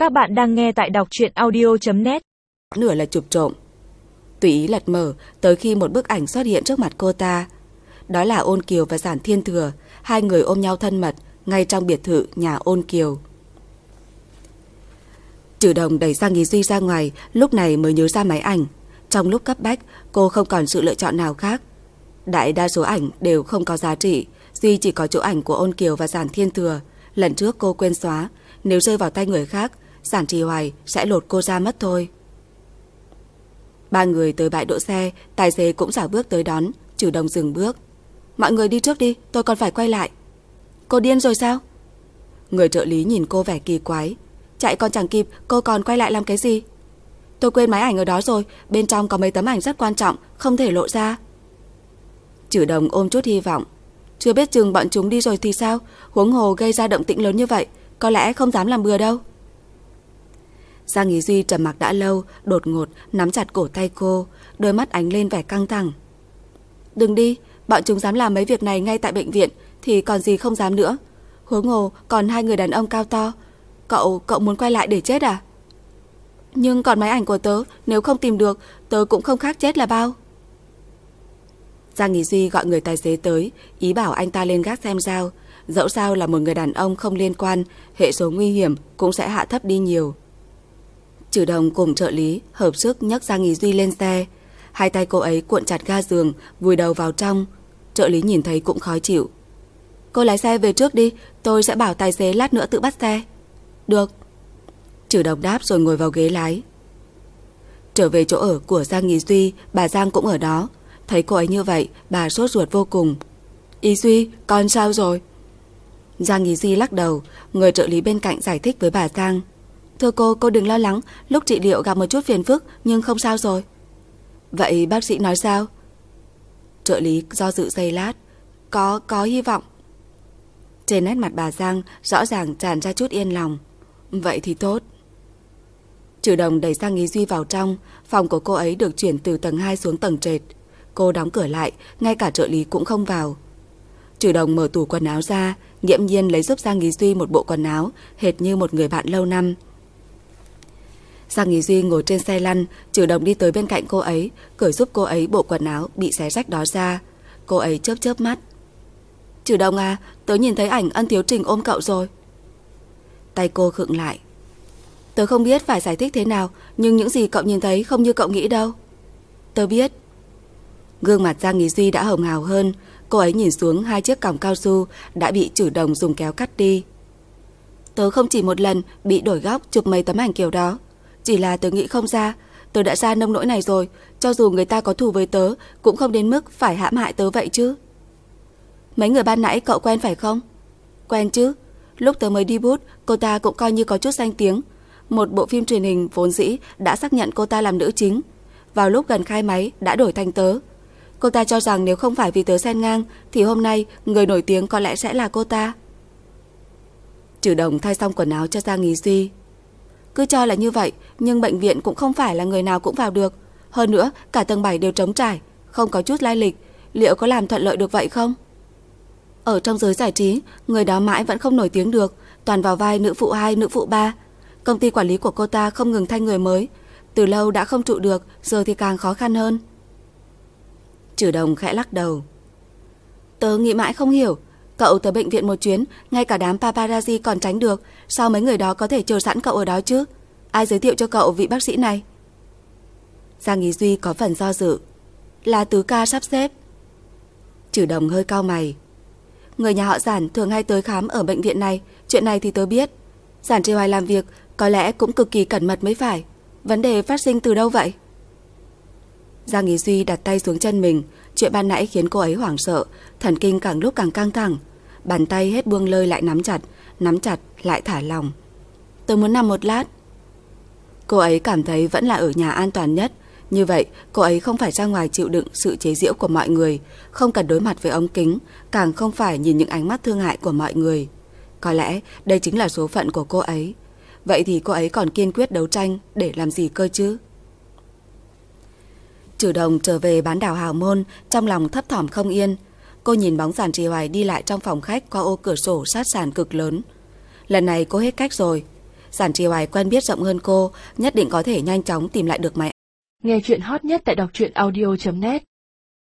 Các bạn đang nghe tại đọc truyện audio.net. Nửa là chụp trộm. Tùy ý lật mở tới khi một bức ảnh xuất hiện trước mặt cô ta. Đó là Ôn Kiều và Giản Thiên Thừa, hai người ôm nhau thân mật ngay trong biệt thự nhà Ôn Kiều. Trừ Đồng đẩy Giang Ý Duy ra ngoài, lúc này mới nhớ ra máy ảnh. Trong lúc cấp bách, cô không còn sự lựa chọn nào khác. Đại đa số ảnh đều không có giá trị, duy chỉ có chỗ ảnh của Ôn Kiều và Giản Thiên Thừa. Lần trước cô quên xóa, nếu rơi vào tay người khác, Giản Trì Hoài sẽ lột cô ra mất thôi. Ba người tới bãi đỗ xe, tài xế cũng dảo bước tới đón. Trừ Đồng dừng bước. Mọi người đi trước đi, tôi còn phải quay lại. Cô điên rồi sao? Người trợ lý nhìn cô vẻ kỳ quái. Chạy còn chẳng kịp, cô còn quay lại làm cái gì? Tôi quên máy ảnh ở đó rồi, bên trong có mấy tấm ảnh rất quan trọng, không thể lộ ra. Trừ Đồng ôm chút hy vọng. Chưa biết chừng bọn chúng đi rồi thì sao, huống hồ gây ra động tĩnh lớn như vậy, có lẽ không dám làm bừa đâu. Giang Ý Duy trầm mặc đã lâu, đột ngột nắm chặt cổ tay cô, đôi mắt ánh lên vẻ căng thẳng. Đừng đi, bọn chúng dám làm mấy việc này ngay tại bệnh viện thì còn gì không dám nữa. Huống hồ còn hai người đàn ông cao to. Cậu muốn quay lại để chết à? Nhưng còn máy ảnh của tớ, nếu không tìm được, tớ cũng không khác chết là bao. Giang Ý Duy gọi người tài xế tới, ý bảo anh ta lên gác xem sao. Dẫu sao là một người đàn ông không liên quan, hệ số nguy hiểm cũng sẽ hạ thấp đi nhiều. Trừ Đồng cùng trợ lý hợp sức nhấc Giang Ý Duy lên xe. Hai tay cô ấy cuộn chặt ga giường, vùi đầu vào trong. Trợ lý nhìn thấy cũng khó chịu. Cô lái xe về trước đi, tôi sẽ bảo tài xế lát nữa tự bắt xe. Được. Trừ Đồng đáp rồi ngồi vào ghế lái. Trở về chỗ ở của Giang Ý Duy, bà Giang cũng ở đó. Thấy cô ấy như vậy, bà sốt ruột vô cùng. Ý Duy, con sao rồi? Giang Ý Duy lắc đầu. Người trợ lý bên cạnh giải thích với bà Giang. Thưa cô đừng lo lắng, lúc trị liệu gặp một chút phiền phức nhưng không sao rồi. Vậy bác sĩ nói sao? Trợ lý do dự giây lát. Có hy vọng. Trên nét mặt bà Giang rõ ràng tràn ra chút yên lòng. Vậy thì tốt. Trừ Đồng đẩy Giang Ý Duy vào trong. Phòng của cô ấy được chuyển từ tầng 2 xuống tầng trệt. Cô đóng cửa lại, ngay cả trợ lý cũng không vào. Trừ Đồng mở tủ quần áo ra, nghiễm nhiên lấy giúp Giang Ý Duy một bộ quần áo hệt như một người bạn lâu năm. Giang Ý Duy ngồi trên xe lăn, Trừ Đồng đi tới bên cạnh cô ấy, cởi giúp cô ấy bộ quần áo bị xé rách đó ra. Cô ấy chớp chớp mắt. Trừ Đồng à, tớ nhìn thấy ảnh Ân Thiếu Trình ôm cậu rồi. Tay cô khựng lại. Tớ không biết phải giải thích thế nào, nhưng những gì cậu nhìn thấy không như cậu nghĩ đâu. Tớ biết. Gương mặt Giang Ý Duy đã hồng hào hơn. Cô ấy nhìn xuống hai chiếc còng cao su đã bị Trừ Đồng dùng kéo cắt đi. Tớ không chỉ một lần bị đổi góc chụp mấy tấm ảnh kiểu đó. Chỉ là tớ nghĩ không ra. Tớ đã ra nông nỗi này rồi, cho dù người ta có thù với tớ cũng không đến mức phải hãm hại tớ vậy chứ. Mấy người ban nãy cậu quen phải không? Quen chứ. Lúc tớ mới đi bút, cô ta cũng coi như có chút danh tiếng. Một bộ phim truyền hình vốn dĩ đã xác nhận cô ta làm nữ chính. Vào lúc gần khai máy đã đổi thành tớ. Cô ta cho rằng nếu không phải vì tớ xen ngang thì hôm nay người nổi tiếng có lẽ sẽ là cô ta. Trừ Đồng thay xong quần áo cho Giang Ý Duy. Cứ cho là như vậy, nhưng bệnh viện cũng không phải là người nào cũng vào được. Hơn nữa, cả tầng 7 đều trống trải, không có chút lai lịch. Liệu có làm thuận lợi được vậy không? Ở trong giới giải trí, người đó mãi vẫn không nổi tiếng được, toàn vào vai nữ phụ 2, nữ phụ 3. Công ty quản lý của cô ta không ngừng thay người mới. Từ lâu đã không trụ được, giờ thì càng khó khăn hơn. Trừ Đồng khẽ lắc đầu. Tớ nghĩ mãi không hiểu. Cậu tới bệnh viện một chuyến, ngay cả đám paparazzi còn tránh được. Sao mấy người đó có thể chờ sẵn cậu ở đó chứ? Ai giới thiệu cho cậu vị bác sĩ này? Giang Ý Duy có phần do dự. Là Tứ ca sắp xếp. Trừ Đồng hơi cau mày. Người nhà họ Giản thường hay tới khám ở bệnh viện này. Chuyện này thì tớ biết. Giản Trì Hoài làm việc có lẽ cũng cực kỳ cẩn mật mới phải. Vấn đề phát sinh từ đâu vậy? Giang Ý Duy đặt tay xuống chân mình. Chuyện ban nãy khiến cô ấy hoảng sợ, thần kinh càng lúc càng căng thẳng. Bàn tay hết buông lơi lại nắm chặt lại thả lỏng. Tôi muốn nằm một lát. Cô ấy cảm thấy vẫn là ở nhà an toàn nhất. Như vậy cô ấy không phải ra ngoài chịu đựng sự chế giễu của mọi người, không cần đối mặt với ống kính, càng không phải nhìn những ánh mắt thương hại của mọi người. Có lẽ đây chính là số phận của cô ấy. Vậy thì cô ấy còn kiên quyết đấu tranh để làm gì cơ chứ? Trừ Đồng trở về bán đảo Hào Môn, trong lòng thấp thỏm không yên. Cô nhìn bóng Giản Trì Hoài đi lại trong phòng khách qua ô cửa sổ sát sàn cực lớn. Lần này cô hết cách rồi. Giản Chiêu Ái quen biết rộng hơn cô, nhất định có thể nhanh chóng tìm lại được máy. Nghe chuyện hot nhất tại đọc truyện audio.net